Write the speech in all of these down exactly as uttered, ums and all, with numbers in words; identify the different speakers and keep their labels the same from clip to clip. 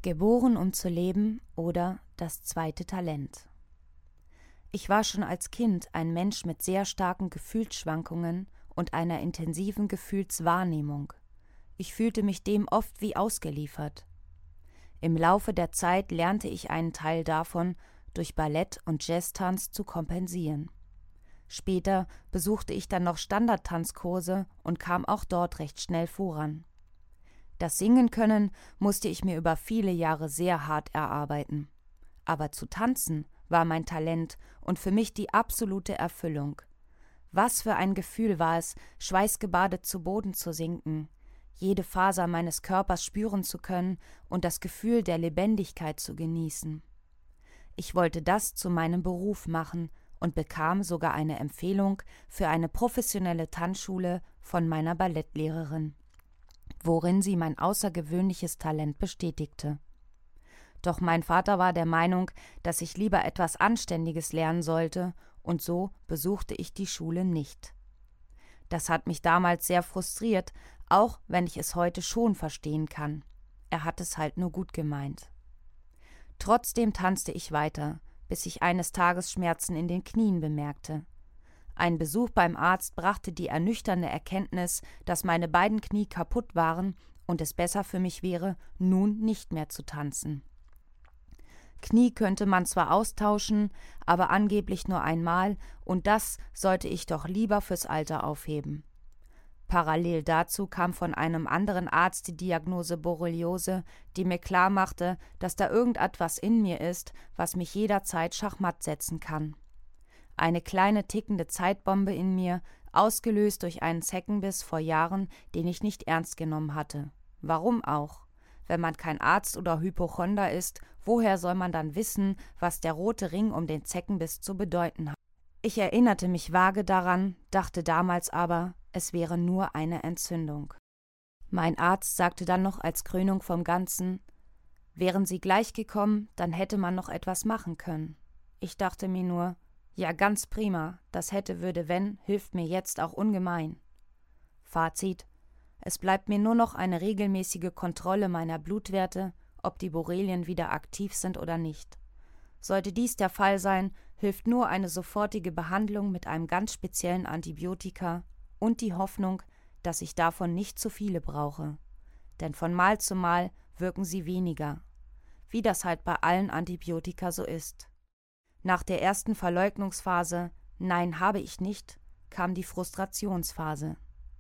Speaker 1: Geboren, um zu leben oder das zweite Talent. Ich war schon als Kind ein Mensch mit sehr starken Gefühlsschwankungen und einer intensiven Gefühlswahrnehmung. Ich fühlte mich dem oft wie ausgeliefert. Im Laufe der Zeit lernte ich einen Teil davon durch Ballett und Jazztanz zu kompensieren. Später besuchte ich dann noch Standardtanzkurse und kam auch dort recht schnell voran. Das Singen können musste ich mir über viele Jahre sehr hart erarbeiten. Aber zu tanzen war mein Talent und für mich die absolute Erfüllung. Was für ein Gefühl war es, schweißgebadet zu Boden zu sinken, jede Faser meines Körpers spüren zu können und das Gefühl der Lebendigkeit zu genießen. Ich wollte das zu meinem Beruf machen und bekam sogar eine Empfehlung für eine professionelle Tanzschule von meiner Ballettlehrerin, worin sie mein außergewöhnliches Talent bestätigte. Doch mein Vater war der Meinung, dass ich lieber etwas Anständiges lernen sollte, und so besuchte ich die Schule nicht. Das hat mich damals sehr frustriert, auch wenn ich es heute schon verstehen kann. Er hat es halt nur gut gemeint. Trotzdem tanzte ich weiter, bis ich eines Tages Schmerzen in den Knien bemerkte. Ein Besuch beim Arzt brachte die ernüchternde Erkenntnis, dass meine beiden Knie kaputt waren und es besser für mich wäre, nun nicht mehr zu tanzen. Knie könnte man zwar austauschen, aber angeblich nur einmal, und das sollte ich doch lieber fürs Alter aufheben. Parallel dazu kam von einem anderen Arzt die Diagnose Borreliose, die mir klarmachte, dass da irgendetwas in mir ist, was mich jederzeit schachmatt setzen kann. Eine kleine tickende Zeitbombe in mir, ausgelöst durch einen Zeckenbiss vor Jahren, den ich nicht ernst genommen hatte. Warum auch? Wenn man kein Arzt oder Hypochonder ist, woher soll man dann wissen, was der rote Ring um den Zeckenbiss zu bedeuten hat? Ich erinnerte mich vage daran, dachte damals aber, es wäre nur eine Entzündung. Mein Arzt sagte dann noch als Krönung vom Ganzen: Wären Sie gleich gekommen, dann hätte man noch etwas machen können. Ich dachte mir nur: Ja, ganz prima, das hätte würde wenn, hilft mir jetzt auch ungemein. Fazit: Es bleibt mir nur noch eine regelmäßige Kontrolle meiner Blutwerte, ob die Borrelien wieder aktiv sind oder nicht. Sollte dies der Fall sein, hilft nur eine sofortige Behandlung mit einem ganz speziellen Antibiotika und die Hoffnung, dass ich davon nicht zu viele brauche. Denn von Mal zu Mal wirken sie weniger. Wie das halt bei allen Antibiotika so ist. Nach der ersten Verleugnungsphase, nein, habe ich nicht, kam die Frustrationsphase.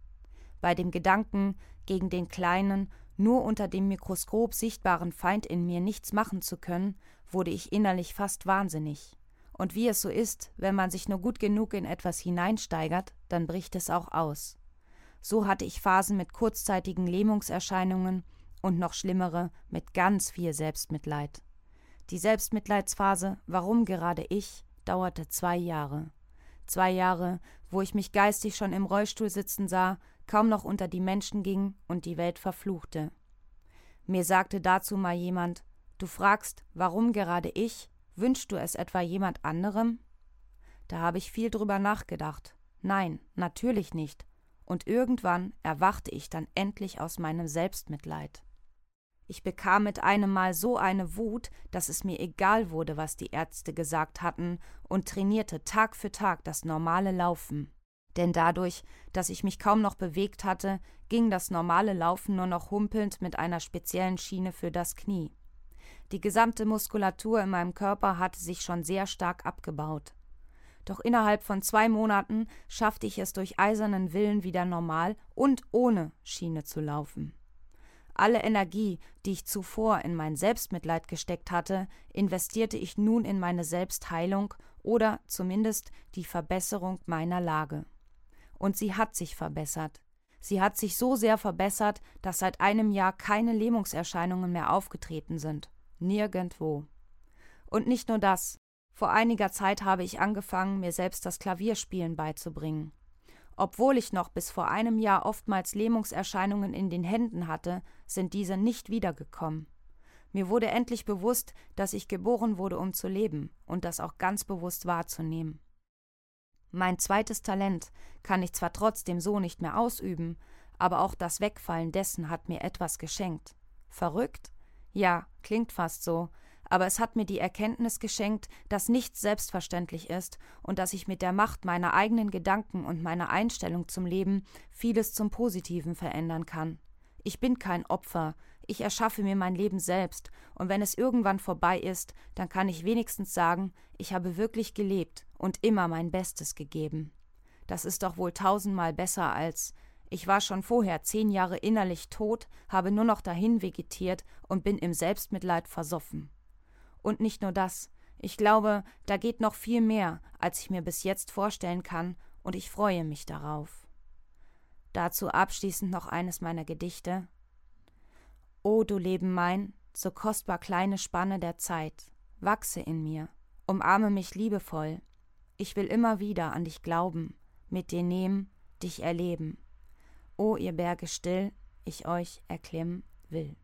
Speaker 1: Bei dem Gedanken, gegen den kleinen, nur unter dem Mikroskop sichtbaren Feind in mir nichts machen zu können, wurde ich innerlich fast wahnsinnig. Und wie es so ist, wenn man sich nur gut genug in etwas hineinsteigert, dann bricht es auch aus. So hatte ich Phasen mit kurzzeitigen Lähmungserscheinungen und noch schlimmere mit ganz viel Selbstmitleid. Die Selbstmitleidsphase, warum gerade ich, dauerte zwei Jahre. Zwei Jahre, wo ich mich geistig schon im Rollstuhl sitzen sah, kaum noch unter die Menschen ging und die Welt verfluchte. Mir sagte dazu mal jemand: Du fragst, warum gerade ich? Wünschst du es etwa jemand anderem? Da habe ich viel drüber nachgedacht. Nein, natürlich nicht. Und irgendwann erwachte ich dann endlich aus meinem Selbstmitleid. Ich bekam mit einem Mal so eine Wut, dass es mir egal wurde, was die Ärzte gesagt hatten, und trainierte Tag für Tag das normale Laufen. Denn dadurch, dass ich mich kaum noch bewegt hatte, ging das normale Laufen nur noch humpelnd mit einer speziellen Schiene für das Knie. Die gesamte Muskulatur in meinem Körper hatte sich schon sehr stark abgebaut. Doch innerhalb von zwei Monaten schaffte ich es durch eisernen Willen wieder normal und ohne Schiene zu laufen. Alle Energie, die ich zuvor in mein Selbstmitleid gesteckt hatte, investierte ich nun in meine Selbstheilung oder zumindest die Verbesserung meiner Lage. Und sie hat sich verbessert. Sie hat sich so sehr verbessert, dass seit einem Jahr keine Lähmungserscheinungen mehr aufgetreten sind. Nirgendwo. Und nicht nur das. Vor einiger Zeit habe ich angefangen, mir selbst das Klavierspielen beizubringen. Obwohl ich noch bis vor einem Jahr oftmals Lähmungserscheinungen in den Händen hatte, sind diese nicht wiedergekommen. Mir wurde endlich bewusst, dass ich geboren wurde, um zu leben und das auch ganz bewusst wahrzunehmen. Mein zweites Talent kann ich zwar trotzdem so nicht mehr ausüben, aber auch das Wegfallen dessen hat mir etwas geschenkt. Verrückt? Ja, Klingt fast so, aber es hat mir die Erkenntnis geschenkt, dass nichts selbstverständlich ist und dass ich mit der Macht meiner eigenen Gedanken und meiner Einstellung zum Leben vieles zum Positiven verändern kann. Ich bin kein Opfer, ich erschaffe mir mein Leben selbst, und wenn es irgendwann vorbei ist, dann kann ich wenigstens sagen, ich habe wirklich gelebt und immer mein Bestes gegeben. Das ist doch wohl tausendmal besser als: Ich war schon vorher zehn Jahre innerlich tot, habe nur noch dahin vegetiert und bin im Selbstmitleid versoffen. Und nicht nur das, ich glaube, da geht noch viel mehr, als ich mir bis jetzt vorstellen kann, und ich freue mich darauf. Dazu abschließend noch eines meiner Gedichte. O du Leben mein, so kostbar kleine Spanne der Zeit, wachse in mir, umarme mich liebevoll. Ich will immer wieder an dich glauben, mit dir nehmen, dich erleben. O ihr Berge still, ich euch erklimmen will.